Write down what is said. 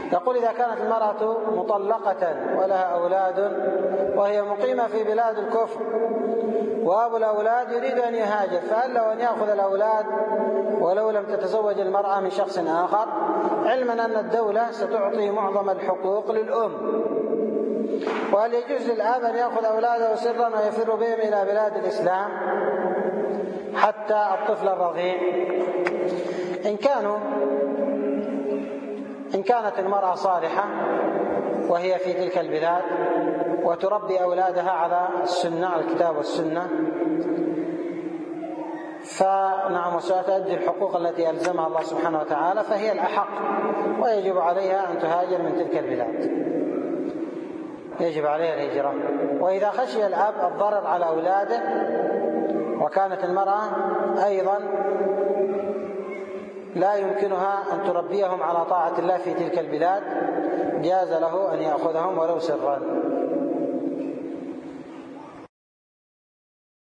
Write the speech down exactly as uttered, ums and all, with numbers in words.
يقول: إذا كانت المرأة مطلقة ولها أولاد وهي مقيمة في بلاد الكفر وأبو الأولاد يريد أن يهاجر، فهل له أن يأخذ الأولاد ولو لم تتزوج المرأة من شخص آخر، علما أن الدولة ستعطي معظم الحقوق للأم؟ وهل يجوز للأب أن يأخذ أولاده سرا ويفر بهم إلى بلاد الإسلام حتى الطفل الرضيع؟ إن كانوا إن كانت المرأة صالحة وهي في تلك البلاد وتربي أولادها على السنة، على الكتاب والسنة، فنعم وستؤدي الحقوق التي ألزمها الله سبحانه وتعالى، فهي الأحق، ويجب عليها أن تهاجر من تلك البلاد، يجب عليها الهجرة. وإذا خشي الأب الضرر على أولاده وكانت المرأة أيضا لا يمكنها أن تربيهم على طاعة الله في تلك البلاد، جاز له أن يأخذهم ولو سرا.